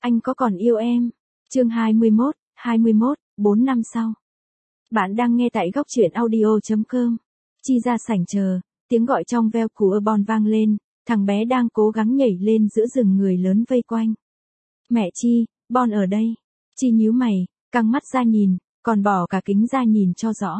Anh có còn yêu em? Chương 21, 4 năm sau. Bạn đang nghe tại góc truyện audio.com. Chi ra sảnh chờ, tiếng gọi trong veo của Bon vang lên, thằng bé đang cố gắng nhảy lên giữa rừng người lớn vây quanh. Mẹ Chi, Bon ở đây. Chi nhíu mày, căng mắt ra nhìn, còn bỏ cả kính ra nhìn cho rõ.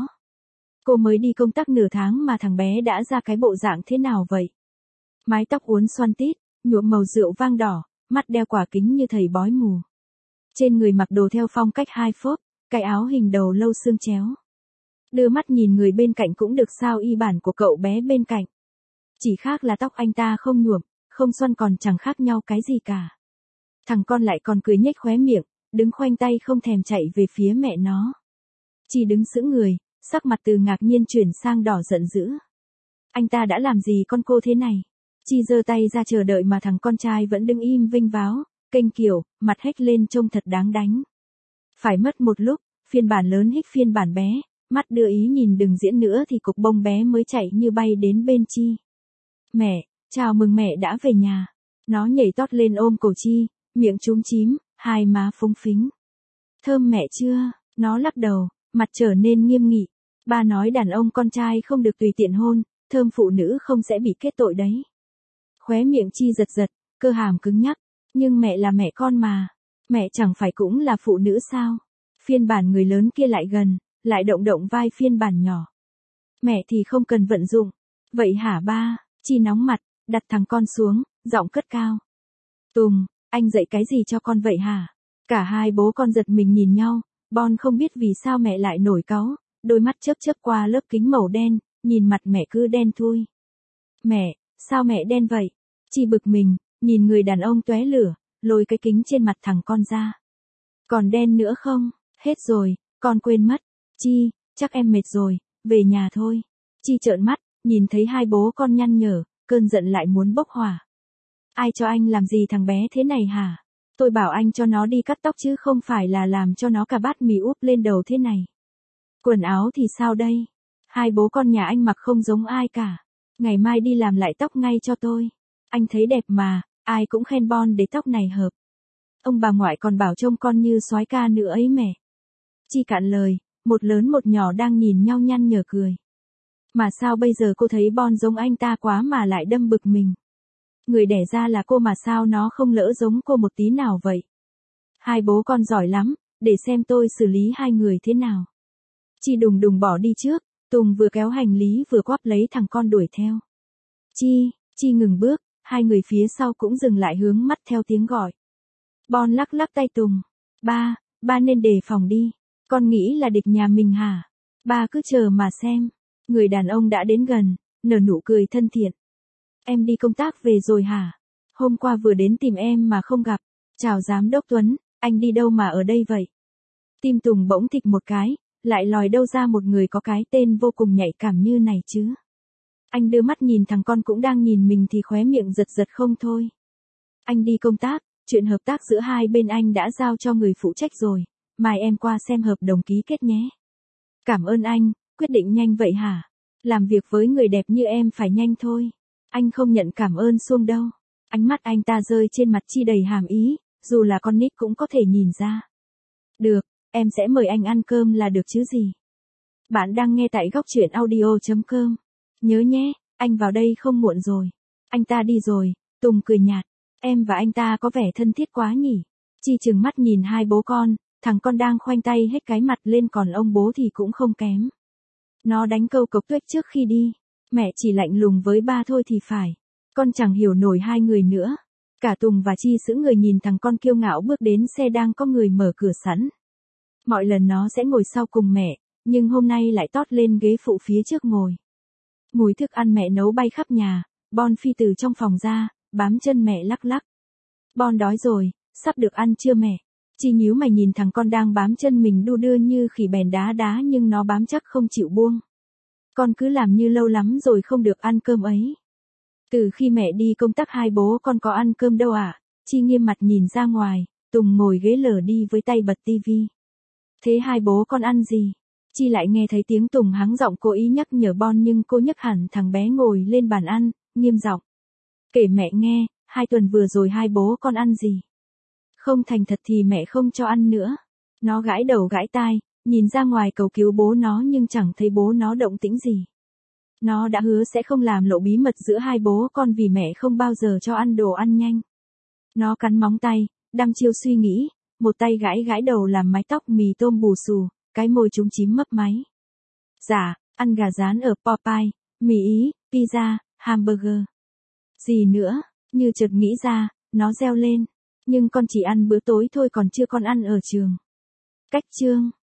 Cô mới đi công tác nửa tháng mà thằng bé đã ra cái bộ dạng thế nào vậy? Mái tóc uốn xoăn tít, nhuộm màu rượu vang đỏ, mắt đeo quả kính như thầy bói mù. Trên người mặc đồ theo phong cách high phốp, cái áo hình đầu lâu xương chéo. Đưa mắt nhìn người bên cạnh cũng được sao y bản của cậu bé bên cạnh. Chỉ khác là tóc anh ta không nhuộm, không xoăn còn chẳng khác nhau cái gì cả. Thằng con lại còn cười nhếch khóe miệng, đứng khoanh tay không thèm chạy về phía mẹ nó. Chi đứng sững người, sắc mặt từ ngạc nhiên chuyển sang đỏ giận dữ. Anh ta đã làm gì con cô thế này? Chi giơ tay ra chờ đợi mà thằng con trai vẫn đứng im vinh váo, kênh kiểu, mặt hếch lên trông thật đáng đánh. Phải mất một lúc, phiên bản lớn hích phiên bản bé, mắt đưa ý nhìn đừng diễn nữa thì cục bông bé mới chạy như bay đến bên Chi. Mẹ, chào mừng mẹ đã về nhà. Nó nhảy tót lên ôm cổ Chi, miệng chúm chím, hai má phúng phính. Thơm mẹ chưa? Nó lắc đầu, mặt trở nên nghiêm nghị. Ba nói đàn ông con trai không được tùy tiện hôn, thơm phụ nữ không sẽ bị kết tội đấy. Khóe miệng Chi giật giật, cơ hàm cứng nhắc. Nhưng mẹ là mẹ con mà. Mẹ chẳng phải cũng là phụ nữ sao? Phiên bản người lớn kia lại gần, lại động động vai phiên bản nhỏ. Mẹ thì không cần vận dụng. Vậy hả ba? Chi nóng mặt, đặt thằng con xuống, giọng cất cao. Tùng, anh dạy cái gì cho con vậy hả? Cả hai bố con giật mình nhìn nhau, Bon không biết vì sao mẹ lại nổi cáu, đôi mắt chớp chớp qua lớp kính màu đen, nhìn mặt mẹ cứ đen thui. Mẹ, sao mẹ đen vậy? Chi bực mình, nhìn người đàn ông tóe lửa, lôi cái kính trên mặt thằng con ra. Còn đen nữa không? Hết rồi, con quên mất. Chi, chắc em mệt rồi, về nhà thôi. Chi trợn mắt, nhìn thấy hai bố con nhăn nhở, cơn giận lại muốn bốc hỏa. Ai cho anh làm gì thằng bé thế này hả? Tôi bảo anh cho nó đi cắt tóc chứ không phải là làm cho nó cả bát mì úp lên đầu thế này. Quần áo thì sao đây? Hai bố con nhà anh mặc không giống ai cả. Ngày mai đi làm lại tóc ngay cho tôi. Anh thấy đẹp mà, ai cũng khen Bon để tóc này hợp. Ông bà ngoại còn bảo trông con như soái ca nữa ấy mẹ. Chi cạn lời, một lớn một nhỏ đang nhìn nhau nhăn nhở cười. Mà sao bây giờ cô thấy Bon giống anh ta quá mà lại đâm bực mình. Người đẻ ra là cô mà sao nó không lỡ giống cô một tí nào vậy? Hai bố con giỏi lắm, để xem tôi xử lý hai người thế nào. Chi đùng đùng bỏ đi trước, Tùng vừa kéo hành lý vừa quắp lấy thằng con đuổi theo. Chi ngừng bước, hai người phía sau cũng dừng lại hướng mắt theo tiếng gọi. Bon lắc lắc tay Tùng. Ba nên đề phòng đi. Con nghĩ là địch nhà mình hả? Ba cứ chờ mà xem. Người đàn ông đã đến gần, nở nụ cười thân thiện. Em đi công tác về rồi hả? Hôm qua vừa đến tìm em mà không gặp. Chào giám đốc Tuấn, anh đi đâu mà ở đây vậy? Tim Tùng bỗng thịch một cái, lại lòi đâu ra một người có cái tên vô cùng nhạy cảm như này chứ? Anh đưa mắt nhìn thằng con cũng đang nhìn mình thì khóe miệng giật giật không thôi. Anh đi công tác, chuyện hợp tác giữa hai bên anh đã giao cho người phụ trách rồi, mai em qua xem hợp đồng ký kết nhé. Cảm ơn anh, quyết định nhanh vậy hả? Làm việc với người đẹp như em phải nhanh thôi. Anh không nhận cảm ơn suông đâu. Ánh mắt anh ta rơi trên mặt Chi đầy hàm ý, dù là con nít cũng có thể nhìn ra. Được, em sẽ mời anh ăn cơm là được chứ gì. Bạn đang nghe tại góc truyện audio.com. Nhớ nhé, anh vào đây không muộn rồi. Anh ta đi rồi, Tùng cười nhạt. Em và anh ta có vẻ thân thiết quá nhỉ. Chi trừng mắt nhìn hai bố con, thằng con đang khoanh tay hết cái mặt lên còn ông bố thì cũng không kém. Nó đánh câu cộc tuếch trước khi đi. Mẹ chỉ lạnh lùng với ba thôi thì phải. Con chẳng hiểu nổi hai người nữa. Cả Tùng và Chi sững người nhìn thằng con kiêu ngạo bước đến xe đang có người mở cửa sẵn. Mọi lần nó sẽ ngồi sau cùng mẹ, nhưng hôm nay lại tót lên ghế phụ phía trước ngồi. Mùi thức ăn mẹ nấu bay khắp nhà, Bon phi từ trong phòng ra, bám chân mẹ lắc lắc. Bon đói rồi, sắp được ăn chưa mẹ? Chi nhíu mày nhìn thằng con đang bám chân mình đu đưa như khỉ bèn đá đá nhưng nó bám chắc không chịu buông. Con cứ làm như lâu lắm rồi không được ăn cơm ấy. Từ khi mẹ đi công tác hai bố con có ăn cơm đâu ạ? Chi nghiêm mặt nhìn ra ngoài, Tùng ngồi ghế lờ đi với tay bật tivi. Thế hai bố con ăn gì? Chi lại nghe thấy tiếng Tùng hắng giọng cố ý nhắc nhở Bon nhưng cô nhấc hẳn thằng bé ngồi lên bàn ăn, nghiêm giọng. Kể mẹ nghe, 2 tuần vừa rồi hai bố con ăn gì? Không thành thật thì mẹ không cho ăn nữa. Nó gãi đầu gãi tai, nhìn ra ngoài cầu cứu bố nó nhưng chẳng thấy bố nó động tĩnh gì. Nó đã hứa sẽ không làm lộ bí mật giữa hai bố con vì mẹ không bao giờ cho ăn đồ ăn nhanh. Nó cắn móng tay, đăm chiêu suy nghĩ, một tay gãi gãi đầu làm mái tóc mì tôm bù xù, cái môi trúng chím mấp máy. Dạ, ăn gà rán ở Popeye, mì Ý, pizza, hamburger. Gì nữa, như chợt nghĩ ra, nó reo lên. Nhưng con chỉ ăn bữa tối thôi còn chưa con ăn ở trường. Cách chương